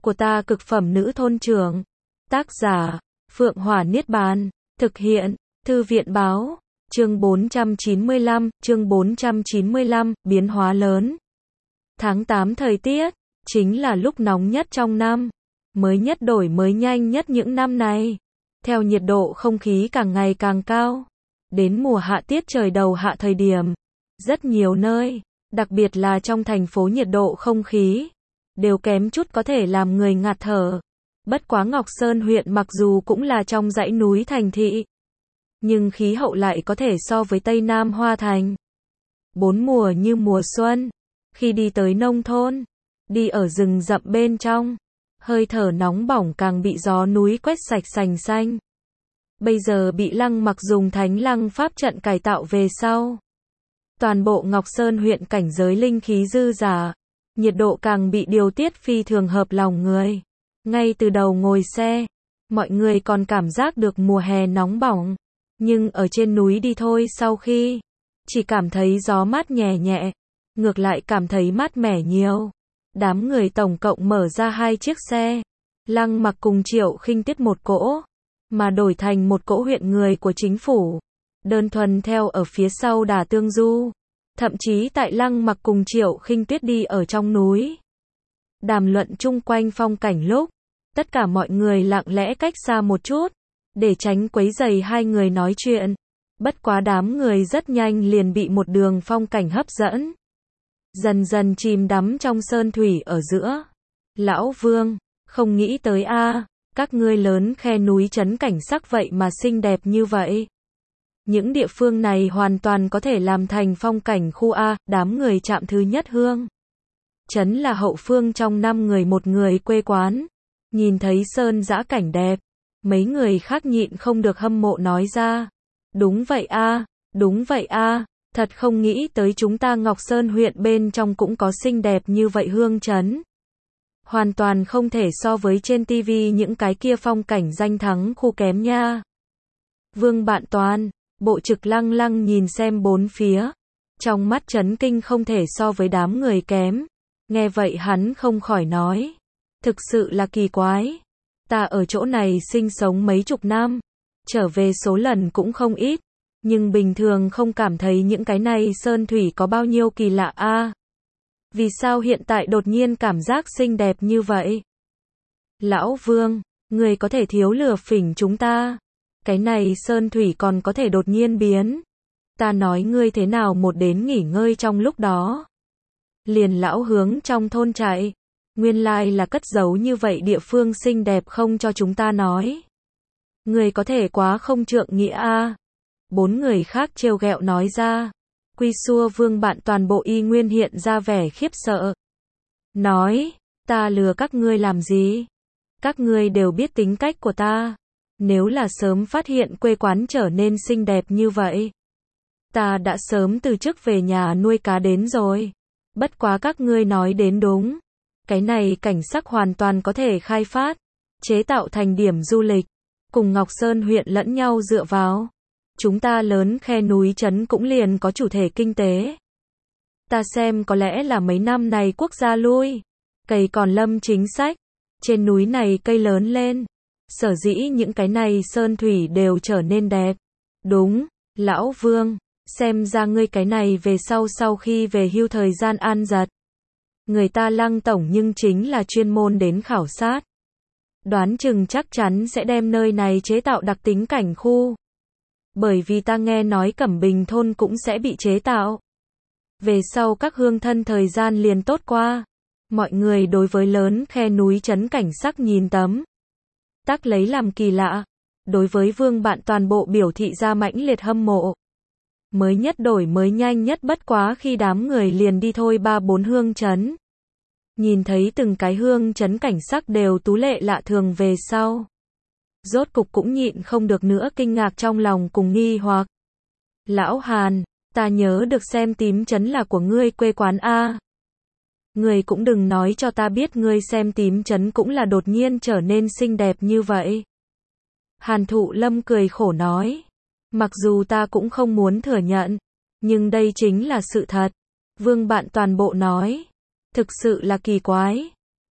của ta cực phẩm nữ thôn trưởng. Tác giả, Phượng Hỏa Niết Bàn. Thực hiện, Thư viện báo. Chương 495, biến hóa lớn. Tháng 8 thời tiết, chính là lúc nóng nhất trong năm. Mới nhất đổi mới nhanh nhất những năm này. Theo nhiệt độ không khí càng ngày càng cao. Đến mùa hạ tiết trời đầu hạ thời điểm. Rất nhiều nơi, đặc biệt là trong thành phố nhiệt độ không khí, đều kém chút có thể làm người ngạt thở. Bất quá Ngọc Sơn huyện mặc dù cũng là trong dãy núi thành thị, nhưng khí hậu lại có thể so với Tây Nam Hoa Thành. Bốn mùa như mùa xuân, khi đi tới nông thôn, đi ở rừng rậm bên trong, hơi thở nóng bỏng càng bị gió núi quét sạch sành xanh. Bây giờ bị Lăng Mặc dùng Thánh Lăng pháp trận cải tạo về sau, toàn bộ Ngọc Sơn huyện cảnh giới linh khí dư dả, nhiệt độ càng bị điều tiết phi thường hợp lòng người. Ngay từ đầu ngồi xe, mọi người còn cảm giác được mùa hè nóng bỏng, nhưng ở trên núi đi thôi sau khi, chỉ cảm thấy gió mát nhẹ nhẹ, ngược lại cảm thấy mát mẻ nhiều. Đám người tổng cộng mở ra 2 chiếc xe, Lăng Mặc cùng Triệu Khinh Tuyết một cỗ, mà đổi thành một cỗ huyện người của chính phủ, đơn thuần theo ở phía sau đà tương du. Thậm chí tại Lăng Mặc cùng Triệu Khinh Tuyết đi ở trong núi, đàm luận chung quanh phong cảnh lúc, tất cả mọi người lặng lẽ cách xa một chút, để tránh quấy rầy hai người nói chuyện. Bất quá đám người rất nhanh liền bị một đường phong cảnh hấp dẫn, dần dần chìm đắm trong sơn thủy ở giữa. Lão Vương, không nghĩ tới a, các ngươi lớn khe núi trấn cảnh sắc vậy mà xinh đẹp như vậy. Những địa phương này hoàn toàn có thể làm thành phong cảnh khu A. Đám người trạm thứ nhất Hương trấn là hậu phương trong 5 người một người quê quán, nhìn thấy sơn dã cảnh đẹp, mấy người khác nhịn không được hâm mộ nói ra. Đúng vậy a, đúng vậy a, thật không nghĩ tới chúng ta Ngọc Sơn huyện bên trong cũng có xinh đẹp như vậy Hương trấn. Hoàn toàn không thể so với trên TV những cái kia phong cảnh danh thắng khu kém nha. Vương Bạn Toàn, Bộ Trực lăng lăng nhìn xem bốn phía, trong mắt chấn kinh không thể so với đám người kém. Nghe vậy hắn không khỏi nói, thực sự là kỳ quái. Ta ở chỗ này sinh sống mấy chục năm, trở về số lần cũng không ít, nhưng bình thường không cảm thấy những cái này sơn thủy có bao nhiêu kỳ lạ a. Vì sao hiện tại đột nhiên cảm giác xinh đẹp như vậy? Lão Vương, người có thể thiếu lừa phỉnh chúng ta. Cái này sơn thủy còn có thể đột nhiên biến. Ta nói ngươi thế nào một đến nghỉ ngơi trong lúc đó. Liền lão hướng trong thôn chạy. Nguyên lai là cất giấu như vậy địa phương xinh đẹp không cho chúng ta nói. Người có thể quá không trượng nghĩa a. 4 người khác trêu ghẹo nói ra. Quy xua Vương Bạn toàn bộ y nguyên hiện ra vẻ khiếp sợ. Nói, ta lừa các ngươi làm gì? Các ngươi đều biết tính cách của ta. Nếu là sớm phát hiện quê quán trở nên xinh đẹp như vậy, ta đã sớm từ chức về nhà nuôi cá đến rồi. Bất quá các ngươi nói đến đúng. Cái này cảnh sắc hoàn toàn có thể khai phát, chế tạo thành điểm du lịch, cùng Ngọc Sơn huyện lẫn nhau dựa vào. Chúng ta lớn khe núi trấn cũng liền có chủ thể kinh tế. Ta xem có lẽ là mấy năm này quốc gia lui, cày còn lâm chính sách, trên núi này cây lớn lên. Sở dĩ những cái này sơn thủy đều trở nên đẹp. Đúng, Lão Vương, xem ra ngươi cái này về sau khi về hưu thời gian an giật. Người ta Lăng tổng nhưng chính là chuyên môn đến khảo sát. Đoán chừng chắc chắn sẽ đem nơi này chế tạo đặc tính cảnh khu. Bởi vì ta nghe nói Cẩm Bình thôn cũng sẽ bị chế tạo. Về sau các hương thân thời gian liền tốt qua. Mọi người đối với lớn khe núi trấn cảnh sắc nhìn tấm tắc lấy làm kỳ lạ. Đối với Vương Bạn toàn bộ biểu thị ra mãnh liệt hâm mộ. Mới nhất đổi mới nhanh nhất bất quá khi đám người liền đi thôi 3-4 hương trấn. Nhìn thấy từng cái hương trấn cảnh sắc đều tú lệ lạ thường về sau. Rốt cục cũng nhịn không được nữa kinh ngạc trong lòng cùng nghi hoặc. Lão Hàn, ta nhớ được xem tím trấn là của ngươi quê quán a. Ngươi cũng đừng nói cho ta biết ngươi xem tím trấn cũng là đột nhiên trở nên xinh đẹp như vậy. Hàn Thụ Lâm cười khổ nói. Mặc dù ta cũng không muốn thừa nhận, nhưng đây chính là sự thật. Vương Bạn toàn bộ nói. Thực sự là kỳ quái.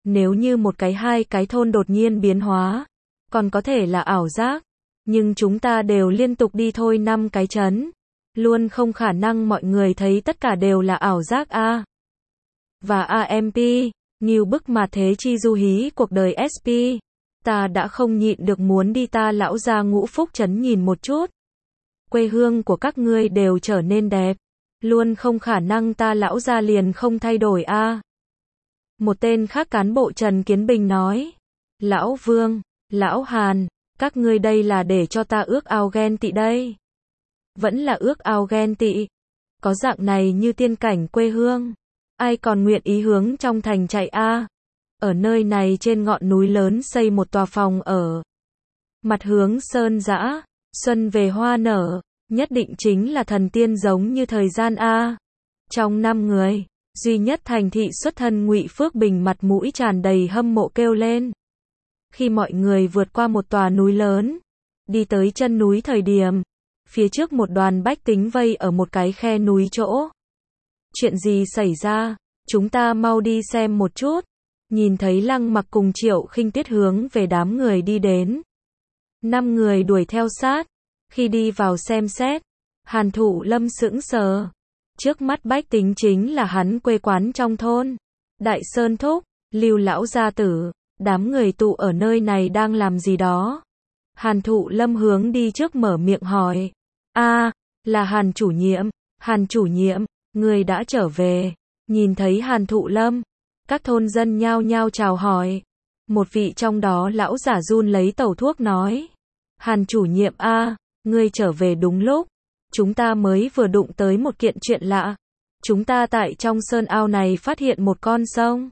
Nếu như một cái hai cái thôn đột nhiên biến hóa, còn có thể là ảo giác, nhưng chúng ta đều liên tục đi thôi 5 cái trấn, luôn không khả năng mọi người thấy tất cả đều là ảo giác a. Và AMP, nhiều bức mà thế chi du hí cuộc đời SP, ta đã không nhịn được muốn đi ta lão gia Ngũ Phúc trấn nhìn một chút. Quê hương của các ngươi đều trở nên đẹp, luôn không khả năng ta lão gia liền không thay đổi a. Một tên khác cán bộ Trần Kiến Bình nói, Lão Vương, Lão Hàn, các ngươi đây là để cho ta ước ao ghen tị đây. Vẫn là ước ao ghen tị. Có dạng này như tiên cảnh quê hương, ai còn nguyện ý hướng trong thành chạy a. Ở nơi này trên ngọn núi lớn xây một tòa phòng ở. Mặt hướng sơn dã, xuân về hoa nở, nhất định chính là thần tiên giống như thời gian a. Trong 5 người, duy nhất thành thị xuất thân Ngụy Phước Bình mặt mũi tràn đầy hâm mộ kêu lên. Khi mọi người vượt qua một tòa núi lớn, đi tới chân núi thời điểm, phía trước một đoàn bách tính vây ở một cái khe núi chỗ. Chuyện gì xảy ra? Chúng ta mau đi xem một chút. Nhìn thấy Lăng Mặc cùng Triệu Khinh Tuyết hướng về đám người đi đến. 5 người đuổi theo sát. Khi đi vào xem xét, Hàn Thụ Lâm sững sờ. Trước mắt bách tính chính là hắn quê quán trong thôn. Đại Sơn Thúc, Lưu lão gia tử, đám người tụ ở nơi này đang làm gì đó? Hàn Thụ Lâm hướng đi trước mở miệng hỏi. Là Hàn chủ nhiệm, người đã trở về. Nhìn thấy Hàn Thụ Lâm, các thôn dân nhao nhao chào hỏi. Một vị trong đó lão giả run lấy tẩu thuốc nói. Hàn chủ nhiệm ngươi trở về đúng lúc. Chúng ta mới vừa đụng tới một kiện chuyện lạ. Chúng ta tại trong sơn ao này phát hiện một con sông.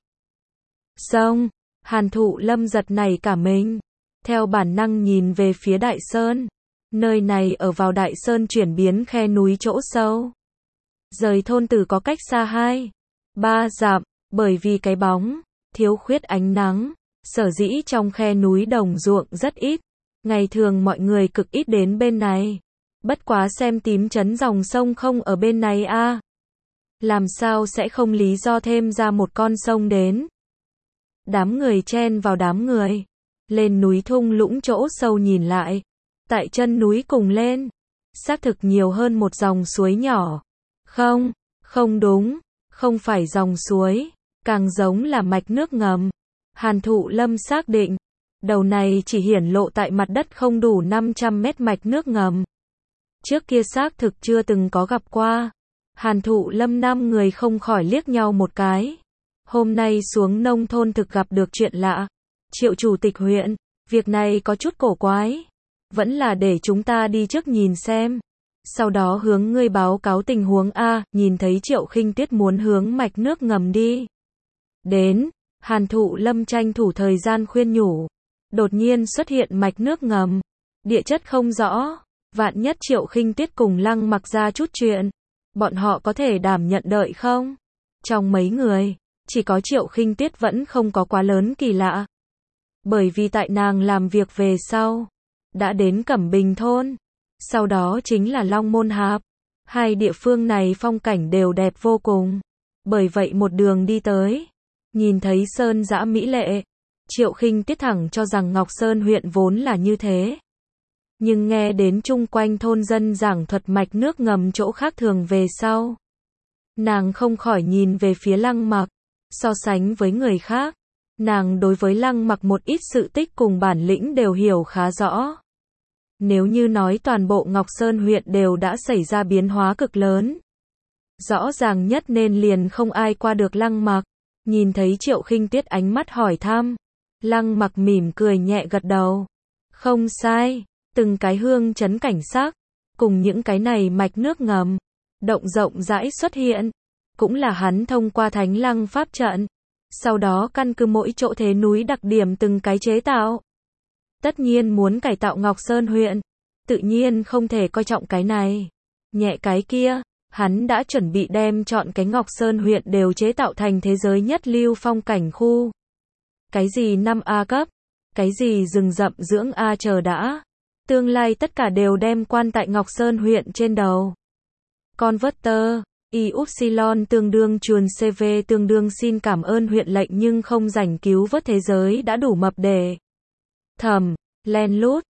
Hàn Thụ Lâm giật nảy cả mình. Theo bản năng nhìn về phía Đại Sơn. Nơi này ở vào Đại Sơn chuyển biến khe núi chỗ sâu. Rời thôn từ có cách xa 2-3 dặm, bởi vì cái bóng, thiếu khuyết ánh nắng. Sở dĩ trong khe núi đồng ruộng rất ít. Ngày thường mọi người cực ít đến bên này. Bất quá xem tím chấn dòng sông không ở bên này làm sao sẽ không lý do thêm ra một con sông đến. Đám người chen vào đám người. Lên núi thung lũng chỗ sâu nhìn lại. Tại chân núi cùng lên. Xác thực nhiều hơn một dòng suối nhỏ. Không đúng. Không phải dòng suối. Càng giống là mạch nước ngầm. Hàn Thụ Lâm xác định. Đầu này chỉ hiển lộ tại mặt đất không đủ 500 mét mạch nước ngầm. Trước kia xác thực chưa từng có gặp qua. Hàn Thụ Lâm 5 người không khỏi liếc nhau một cái. Hôm nay xuống nông thôn thực gặp được chuyện lạ. Triệu chủ tịch huyện, việc này có chút cổ quái. Vẫn là để chúng ta đi trước nhìn xem. Sau đó hướng ngươi báo cáo tình huống nhìn thấy Triệu Khinh Tuyết muốn hướng mạch nước ngầm đi. Đến, Hàn Thụ Lâm tranh thủ thời gian khuyên nhủ. Đột nhiên xuất hiện mạch nước ngầm. Địa chất không rõ. Vạn nhất Triệu Khinh Tuyết cùng Lăng Mặc ra chút chuyện. Bọn họ có thể đảm nhận đợi không? Trong mấy người, chỉ có Triệu Khinh Tuyết vẫn không có quá lớn kỳ lạ. Bởi vì tại nàng làm việc về sau, đã đến Cẩm Bình thôn. Sau đó chính là Long Môn Hạp. Hai địa phương này phong cảnh đều đẹp vô cùng. Bởi vậy một đường đi tới, nhìn thấy sơn dã mỹ lệ. Triệu Khinh Tuyết thẳng cho rằng Ngọc Sơn huyện vốn là như thế. Nhưng nghe đến chung quanh thôn dân giảng thuật mạch nước ngầm chỗ khác thường về sau. Nàng không khỏi nhìn về phía Lăng Mặc. So sánh với người khác, nàng đối với Lăng Mặc một ít sự tích cùng bản lĩnh đều hiểu khá rõ. Nếu như nói toàn bộ Ngọc Sơn huyện đều đã xảy ra biến hóa cực lớn. Rõ ràng nhất nên liền không ai qua được Lăng Mặc. Nhìn thấy Triệu Khinh Tuyết ánh mắt hỏi thăm. Lăng Mặc mỉm cười nhẹ gật đầu. Không sai. Từng cái hương trấn cảnh sắc, cùng những cái này mạch nước ngầm, động rộng rãi xuất hiện, cũng là hắn thông qua Thánh Lăng pháp trận, sau đó căn cứ mỗi chỗ thế núi đặc điểm từng cái chế tạo. Tất nhiên muốn cải tạo Ngọc Sơn huyện, tự nhiên không thể coi trọng cái này, nhẹ cái kia, hắn đã chuẩn bị đem chọn cái Ngọc Sơn huyện đều chế tạo thành thế giới nhất lưu phong cảnh khu. Cái gì 5A cấp, cái gì rừng rậm dưỡng A chờ đã. Tương lai tất cả đều đem quan tại Ngọc Sơn huyện trên đầu. Converter, Y upsilon tương đương chuồn CV tương đương xin cảm ơn huyện lệnh nhưng không rảnh cứu vớt thế giới đã đủ mập để thầm, len lút.